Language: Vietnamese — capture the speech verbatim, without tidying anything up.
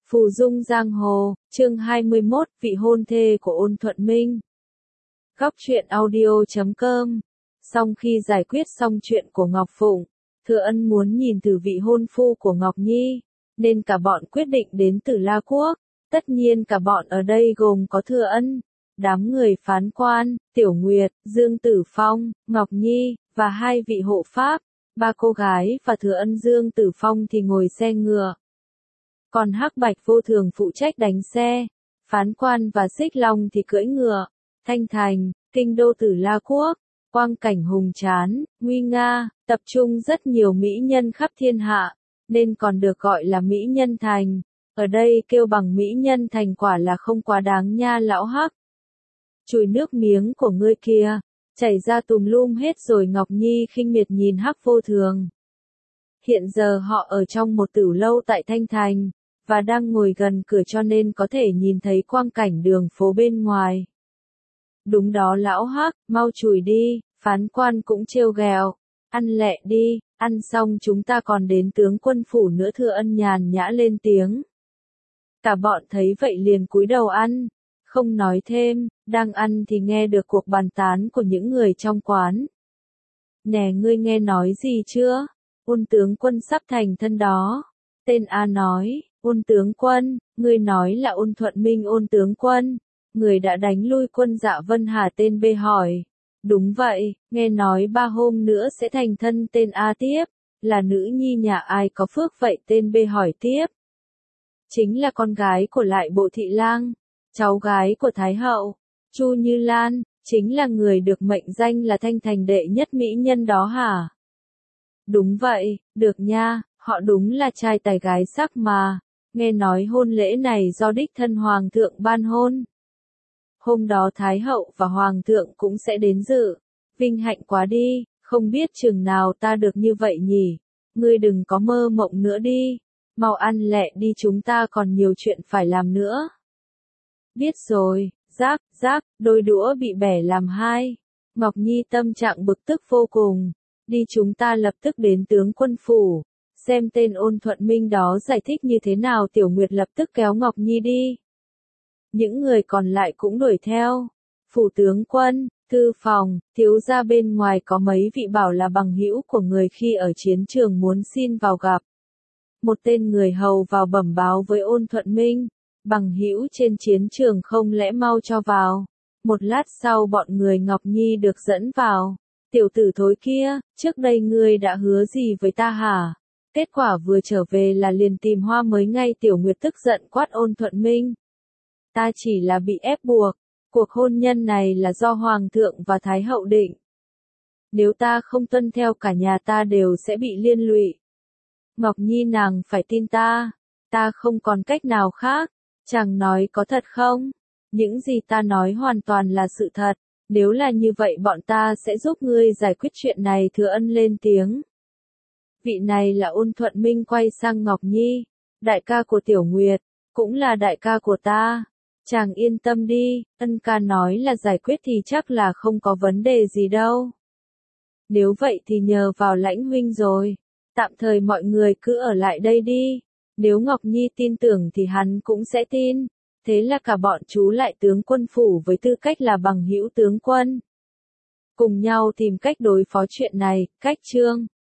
Phù Dung Giang Hồ, chương hai mươi mốt, vị hôn thê của Ôn Thuận Minh. Góc truyện audio chấm com. Sau khi giải quyết xong chuyện của Ngọc Phụng, Thừa Ân muốn nhìn thử vị hôn phu của Ngọc Nhi, nên cả bọn quyết định đến Tử La Quốc. Tất nhiên cả bọn ở đây gồm có Thừa Ân, đám người phán quan, Tiểu Nguyệt, Dương Tử Phong, Ngọc Nhi, và hai vị hộ pháp. Ba cô gái và Thừa Ân Dương Tử Phong thì ngồi xe ngựa. Còn Hắc Bạch Vô Thường phụ trách đánh xe, phán quan và Xích Long thì cưỡi ngựa. Thanh Thành, kinh đô Tử La Quốc, quang cảnh hùng tráng, nguy nga, tập trung rất nhiều mỹ nhân khắp thiên hạ, nên còn được gọi là Mỹ Nhân Thành. Ở đây kêu bằng Mỹ Nhân Thành quả là không quá đáng nha lão Hắc. Chùi nước miếng của ngươi kia, chảy ra tùm lum hết rồi. Ngọc Nhi khinh miệt nhìn Hắc Vô Thường. Hiện giờ họ ở trong một tử lâu tại Thanh Thành, và đang ngồi gần cửa cho nên có thể nhìn thấy quang cảnh đường phố bên ngoài. Đúng đó lão Hắc, mau chùi đi, phán quan cũng trêu ghẹo. Ăn lẹ đi, ăn xong chúng ta còn đến tướng quân phủ nữa. Thừa Ân nhàn nhã lên tiếng. Cả bọn thấy vậy liền cúi đầu ăn, không nói thêm. Đang ăn thì nghe được cuộc bàn tán của những người trong quán. Nè ngươi nghe nói gì chưa? Ôn tướng quân sắp thành thân đó. Tên A nói, Ôn tướng quân, ngươi nói là Ôn Thuận Minh. Ôn tướng quân, người đã đánh lui quân Dạ Vân Hà. Tên B hỏi, đúng vậy, nghe nói ba hôm nữa sẽ thành thân. Tên A tiếp, là nữ nhi nhà ai có phước vậy? Tên B hỏi tiếp, chính là con gái của Lại Bộ Thị Lang, cháu gái của Thái Hậu. Chu Như Lan, chính là người được mệnh danh là Thanh Thành đệ nhất mỹ nhân đó hả? Đúng vậy, được nha, họ đúng là trai tài gái sắc mà. Nghe nói hôn lễ này do đích thân Hoàng thượng ban hôn. Hôm đó Thái Hậu và Hoàng thượng cũng sẽ đến dự. Vinh hạnh quá đi, không biết chừng nào ta được như vậy nhỉ. Ngươi đừng có mơ mộng nữa đi. Mau ăn lẹ đi, chúng ta còn nhiều chuyện phải làm nữa. Biết rồi. Rác, rác, đôi đũa bị bẻ làm hai. Ngọc Nhi tâm trạng bực tức vô cùng. Đi, chúng ta lập tức đến tướng quân phủ, xem tên Ôn Thuận Minh đó giải thích như thế nào. Tiểu Nguyệt lập tức kéo Ngọc Nhi đi. Những người còn lại cũng đuổi theo. Phủ tướng quân, thư phòng, thiếu gia bên ngoài có mấy vị bảo là bằng hữu của người khi ở chiến trường muốn xin vào gặp. Một tên người hầu vào bẩm báo với Ôn Thuận Minh. Bằng hữu trên chiến trường không lẽ mau cho vào. Một lát sau bọn người Ngọc Nhi được dẫn vào. Tiểu tử thối kia, trước đây ngươi đã hứa gì với ta hả? Kết quả vừa trở về là liền tìm hoa mới ngay. Tiểu Nguyệt tức giận quát Ôn Thuận Minh. Ta chỉ là bị ép buộc. Cuộc hôn nhân này là do Hoàng thượng và Thái Hậu định. Nếu ta không tuân theo, cả nhà ta đều sẽ bị liên lụy. Ngọc Nhi nàng phải tin ta. Ta không còn cách nào khác. Chàng nói có thật không? Những gì ta nói hoàn toàn là sự thật. Nếu là như vậy bọn ta sẽ giúp ngươi giải quyết chuyện này. Thừa Ân lên tiếng. Vị này là Ôn Thuận Minh quay sang Ngọc Nhi. Đại ca của Tiểu Nguyệt, cũng là đại ca của ta. Chàng yên tâm đi, Ân ca nói là giải quyết thì chắc là không có vấn đề gì đâu. Nếu vậy thì nhờ vào Lãnh huynh rồi. Tạm thời mọi người cứ ở lại đây đi. Nếu Ngọc Nhi tin tưởng thì hắn cũng sẽ tin. Thế là cả bọn trú lại tướng quân phủ với tư cách là bằng hữu tướng quân. Cùng nhau tìm cách đối phó chuyện này. Cách chương